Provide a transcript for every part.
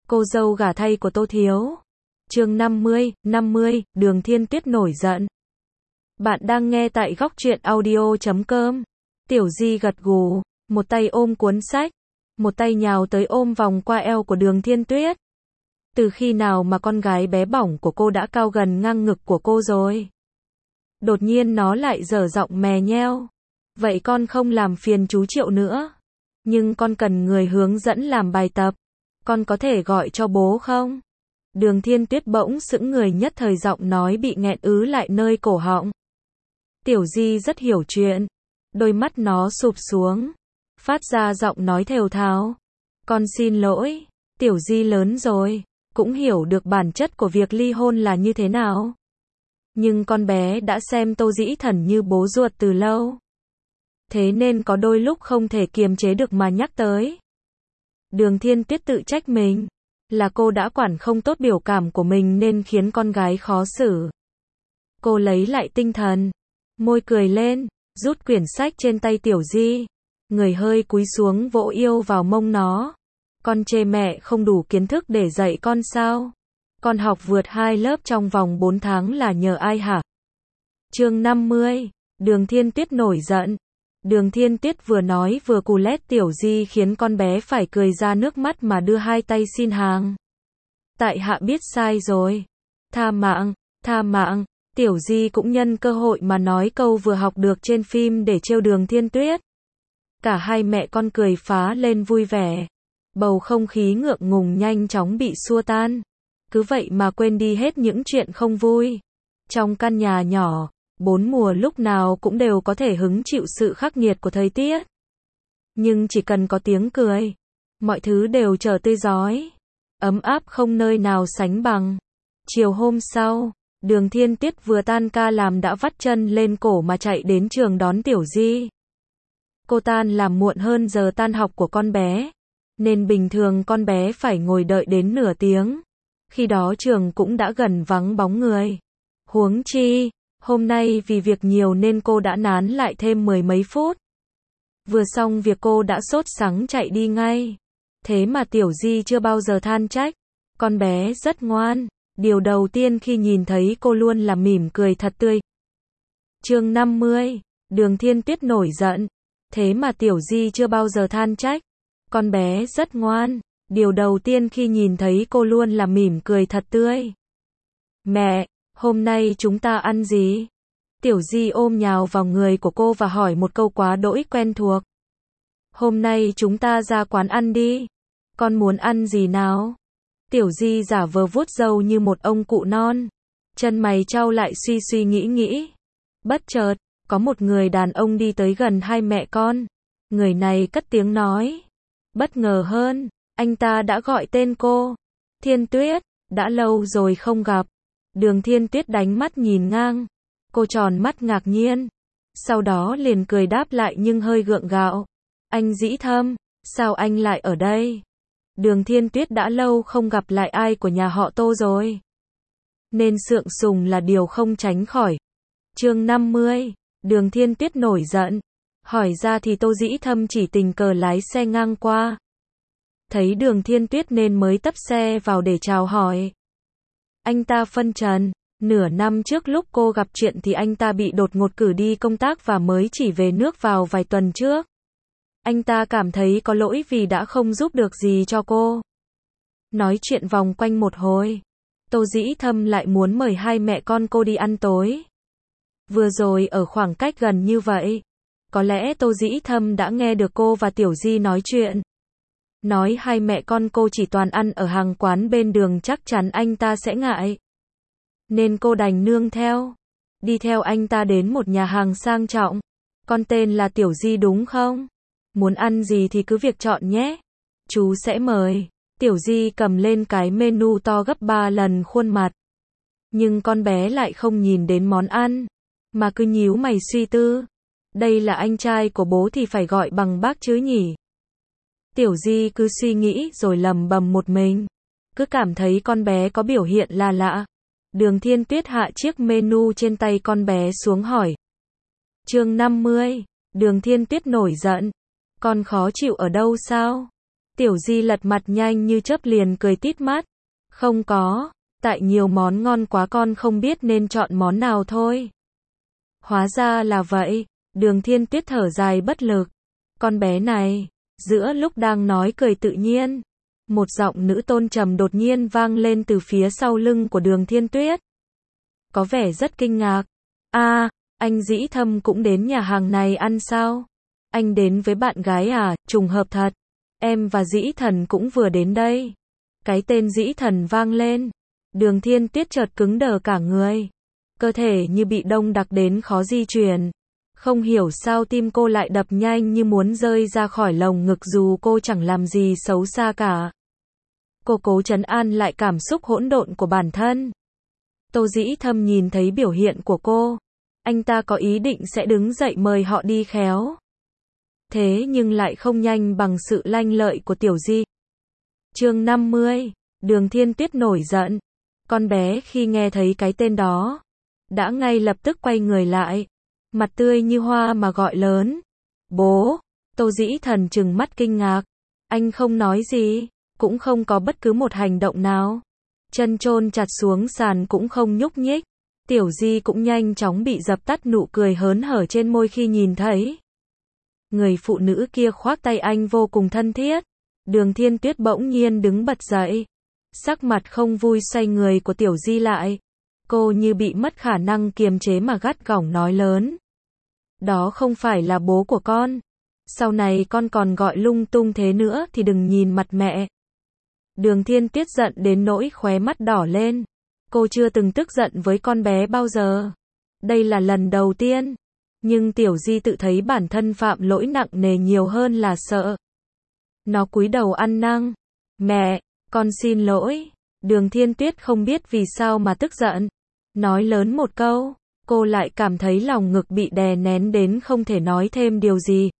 Cô dâu gả thay của Tô Thiếu. Chương 50, Đường Thiên Tuyết nổi giận. Bạn đang nghe tại góc truyện audio.com. Tiểu Di gật gù, một tay ôm cuốn sách, một tay nhào tới ôm vòng qua eo của Đường Thiên Tuyết. Từ khi nào mà con gái bé bỏng của cô đã cao gần ngang ngực của cô rồi? Đột nhiên nó lại dở giọng mè nheo. Vậy con không làm phiền chú Triệu nữa. Nhưng con cần người hướng dẫn làm bài tập. Con có thể gọi cho bố không? Đường Thiên Tuyết bỗng sững người, nhất thời giọng nói bị nghẹn ứ lại nơi cổ họng. Tiểu Di rất hiểu chuyện. Đôi mắt nó sụp xuống, phát ra giọng nói thều thào. Con xin lỗi, Tiểu Di lớn rồi, cũng hiểu được bản chất của việc ly hôn là như thế nào. Nhưng con bé đã xem Tô Dĩ Thần như bố ruột từ lâu. Thế nên có đôi lúc không thể kiềm chế được mà nhắc tới. Đường Thiên Tuyết tự trách mình, là cô đã quản không tốt biểu cảm của mình nên khiến con gái khó xử. Cô lấy lại tinh thần, môi cười lên, rút quyển sách trên tay Tiểu Di, người hơi cúi xuống vỗ yêu vào mông nó. Con chê mẹ không đủ kiến thức để dạy con sao? Con học vượt 2 lớp trong vòng 4 tháng là nhờ ai hả? Chương 50, Đường Thiên Tuyết nổi giận. Đường Thiên Tuyết vừa nói vừa cù lét Tiểu Di khiến con bé phải cười ra nước mắt mà đưa hai tay xin hàng. Tại hạ biết sai rồi. Tha mạng, tha mạng. Tiểu Di cũng nhân cơ hội mà nói câu vừa học được trên phim để trêu Đường Thiên Tuyết. Cả hai mẹ con cười phá lên vui vẻ. Bầu không khí ngượng ngùng nhanh chóng bị xua tan. Cứ vậy mà quên đi hết những chuyện không vui. Trong căn nhà nhỏ, 4 mùa lúc nào cũng đều có thể hứng chịu sự khắc nghiệt của thời tiết. Nhưng chỉ cần có tiếng cười, mọi thứ đều trở tươi rói, ấm áp không nơi nào sánh bằng. Chiều hôm sau, Đường Thiên Tuyết vừa tan ca làm đã vắt chân lên cổ mà chạy đến trường đón Tiểu Di. Cô tan làm muộn hơn giờ tan học của con bé, nên bình thường con bé phải ngồi đợi đến nửa tiếng. Khi đó trường cũng đã gần vắng bóng người. Huống chi, hôm nay vì việc nhiều nên cô đã nán lại thêm 10 mấy phút. Vừa xong việc cô đã sốt sắng chạy đi ngay. Thế mà Tiểu Di chưa bao giờ than trách. Con bé rất ngoan. Điều đầu tiên khi nhìn thấy cô luôn là mỉm cười thật tươi. Chương 50, Đường Thiên Tuyết nổi giận. Thế mà Tiểu Di chưa bao giờ than trách. Con bé rất ngoan. Điều đầu tiên khi nhìn thấy cô luôn là mỉm cười thật tươi. Mẹ, hôm nay chúng ta ăn gì? Tiểu Di ôm nhào vào người của cô và hỏi một câu quá đỗi quen thuộc. Hôm nay chúng ta ra quán ăn đi. Con muốn ăn gì nào? Tiểu Di giả vờ vuốt râu như một ông cụ non. Chân mày chau lại suy suy nghĩ. Bất chợt, có một người đàn ông đi tới gần hai mẹ con. Người này cất tiếng nói. Bất ngờ hơn, anh ta đã gọi tên cô. Thiên Tuyết, đã lâu rồi không gặp. Đường Thiên Tuyết đánh mắt nhìn ngang. Cô tròn mắt ngạc nhiên. Sau đó liền cười đáp lại nhưng hơi gượng gạo. Anh Dĩ Thâm, sao anh lại ở đây? Đường Thiên Tuyết đã lâu không gặp lại ai của nhà họ Tô rồi, nên sượng sùng là điều không tránh khỏi. Chương 50, Đường Thiên Tuyết nổi giận. Hỏi ra thì Tô Dĩ Thâm chỉ tình cờ lái xe ngang qua. Thấy Đường Thiên Tuyết nên mới tấp xe vào để chào hỏi. Anh ta phân trần, nửa năm trước lúc cô gặp chuyện thì anh ta bị đột ngột cử đi công tác và mới chỉ về nước vào vài tuần trước. Anh ta cảm thấy có lỗi vì đã không giúp được gì cho cô. Nói chuyện vòng quanh một hồi, Tô Dĩ Thâm lại muốn mời hai mẹ con cô đi ăn tối. Vừa rồi ở khoảng cách gần như vậy, có lẽ Tô Dĩ Thâm đã nghe được cô và Tiểu Di nói chuyện. Nói hai mẹ con cô chỉ toàn ăn ở hàng quán bên đường chắc chắn anh ta sẽ ngại. Nên cô đành nương theo. Đi theo anh ta đến một nhà hàng sang trọng. Con tên là Tiểu Di đúng không? Muốn ăn gì thì cứ việc chọn nhé. Chú sẽ mời. Tiểu Di cầm lên cái menu to gấp 3 lần khuôn mặt. Nhưng con bé lại không nhìn đến món ăn, mà cứ nhíu mày suy tư. Đây là anh trai của bố thì phải gọi bằng bác chứ nhỉ? Tiểu Di cứ suy nghĩ rồi lầm bầm một mình. Cứ cảm thấy con bé có biểu hiện là lạ. Đường Thiên Tuyết hạ chiếc menu trên tay con bé xuống hỏi. Chương 50, Đường Thiên Tuyết nổi giận. Con khó chịu ở đâu sao? Tiểu Di lật mặt nhanh như chớp liền cười tít mắt. Không có, tại nhiều món ngon quá con không biết nên chọn món nào thôi. Hóa ra là vậy, Đường Thiên Tuyết thở dài bất lực. Con bé này, giữa lúc đang nói cười tự nhiên, một giọng nữ tôn trầm đột nhiên vang lên từ phía sau lưng của Đường Thiên Tuyết. Có vẻ rất kinh ngạc. Anh Dĩ Thâm cũng đến nhà hàng này ăn sao? Anh đến với bạn gái à, trùng hợp thật. Em và Dĩ Thần cũng vừa đến đây. Cái tên Dĩ Thần vang lên. Đường Thiên Tuyết chợt cứng đờ cả người. Cơ thể như bị đông đặc đến khó di chuyển. Không hiểu sao tim cô lại đập nhanh như muốn rơi ra khỏi lồng ngực dù cô chẳng làm gì xấu xa cả. Cô cố trấn an lại cảm xúc hỗn độn của bản thân. Tô Dĩ Thâm nhìn thấy biểu hiện của cô. Anh ta có ý định sẽ đứng dậy mời họ đi khéo. Thế nhưng lại không nhanh bằng sự lanh lợi của Tiểu Di. Chương 50, Đường Thiên Tuyết nổi giận. Con bé khi nghe thấy cái tên đó, đã ngay lập tức quay người lại. Mặt tươi như hoa mà gọi lớn. Bố! Tô Dĩ Thần trừng mắt kinh ngạc. Anh không nói gì, cũng không có bất cứ một hành động nào. Chân chôn chặt xuống sàn cũng không nhúc nhích. Tiểu Di cũng nhanh chóng bị dập tắt nụ cười hớn hở trên môi khi nhìn thấy người phụ nữ kia khoác tay anh vô cùng thân thiết. Đường Thiên Tuyết bỗng nhiên đứng bật dậy. Sắc mặt không vui xoay người của Tiểu Di lại. Cô như bị mất khả năng kiềm chế mà gắt gỏng nói lớn. Đó không phải là bố của con. Sau này con còn gọi lung tung thế nữa thì đừng nhìn mặt mẹ. Đường Thiên Tuyết giận đến nỗi khóe mắt đỏ lên. Cô chưa từng tức giận với con bé bao giờ. Đây là lần đầu tiên. Nhưng Tiểu Di tự thấy bản thân phạm lỗi nặng nề nhiều hơn là sợ. Nó cúi đầu ăn năn. Mẹ, con xin lỗi. Đường Thiên Tuyết không biết vì sao mà tức giận. Nói lớn một câu, cô lại cảm thấy lòng ngực bị đè nén đến không thể nói thêm điều gì.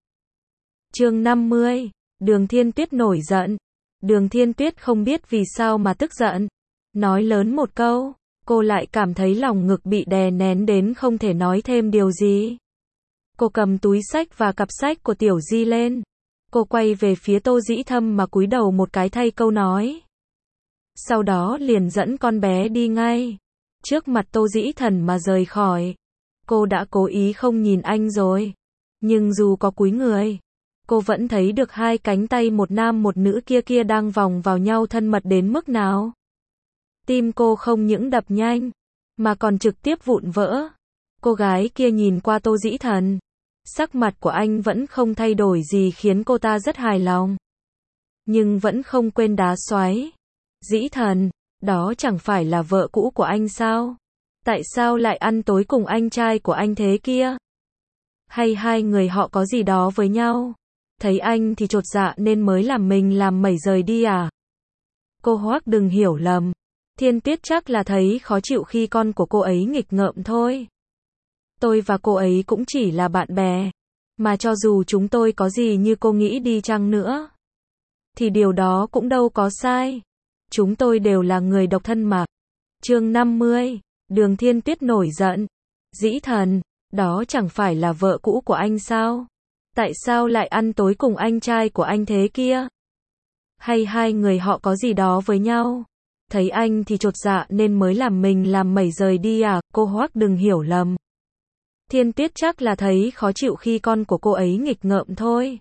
Chương 50, Đường Thiên Tuyết nổi giận. Đường Thiên Tuyết không biết vì sao mà tức giận. Nói lớn một câu, cô lại cảm thấy lòng ngực bị đè nén đến không thể nói thêm điều gì. Cô cầm túi xách và cặp sách của Tiểu Di lên. Cô quay về phía Tô Dĩ Thâm mà cúi đầu một cái thay câu nói. Sau đó liền dẫn con bé đi ngay. Trước mặt Tô Dĩ Thần mà rời khỏi. Cô đã cố ý không nhìn anh rồi. Nhưng dù có cúi người, cô vẫn thấy được hai cánh tay một nam một nữ kia đang vòng vào nhau thân mật đến mức nào. Tim cô không những đập nhanh, mà còn trực tiếp vụn vỡ. Cô gái kia nhìn qua Tô Dĩ Thần. Sắc mặt của anh vẫn không thay đổi gì khiến cô ta rất hài lòng. Nhưng vẫn không quên đá xoáy. Dĩ Thần, đó chẳng phải là vợ cũ của anh sao? Tại sao lại ăn tối cùng anh trai của anh thế kia? Hay hai người họ có gì đó với nhau? Thấy anh thì chột dạ nên mới làm mình làm mẩy rời đi à? Cô Hoắc đừng hiểu lầm. Thiên Tuyết chắc là thấy khó chịu khi con của cô ấy nghịch ngợm thôi. Tôi và cô ấy cũng chỉ là bạn bè. Mà cho dù chúng tôi có gì như cô nghĩ đi chăng nữa, thì điều đó cũng đâu có sai. Chúng tôi đều là người độc thân mà. Chương 50, Đường Thiên Tuyết nổi giận. Dĩ Thần, đó chẳng phải là vợ cũ của anh sao? Tại sao lại ăn tối cùng anh trai của anh thế kia? Hay hai người họ có gì đó với nhau? Thấy anh thì chột dạ nên mới làm mình làm mẩy rời đi à? Cô Hoắc đừng hiểu lầm. Thiên Tuyết chắc là thấy khó chịu khi con của cô ấy nghịch ngợm thôi.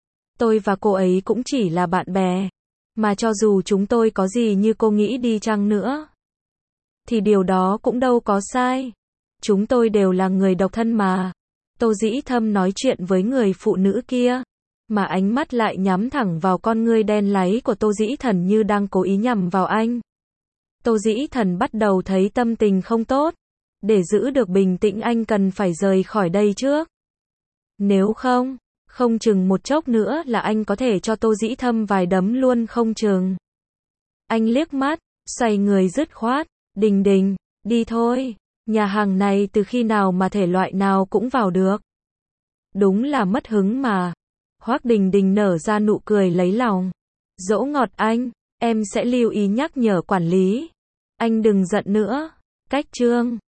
Tôi và cô ấy cũng chỉ là bạn bè. Mà cho dù chúng tôi có gì như cô nghĩ đi chăng nữa, thì điều đó cũng đâu có sai. Chúng tôi đều là người độc thân mà. Tô Dĩ Thâm nói chuyện với người phụ nữ kia, mà ánh mắt lại nhắm thẳng vào con ngươi đen láy của Tô Dĩ Thần như đang cố ý nhằm vào anh. Tô Dĩ Thần bắt đầu thấy tâm tình không tốt. Để giữ được bình tĩnh anh cần phải rời khỏi đây trước. Nếu không, không chừng một chốc nữa là anh có thể cho Tô Dĩ Thâm vài đấm luôn không chừng. Anh liếc mắt, xoay người dứt khoát. Đình Đình, đi thôi. Nhà hàng này từ khi nào mà thể loại nào cũng vào được. Đúng là mất hứng mà. Hoắc Đình Đình nở ra nụ cười lấy lòng. Dỗ ngọt anh, em sẽ lưu ý nhắc nhở quản lý. Anh đừng giận nữa. Cách chương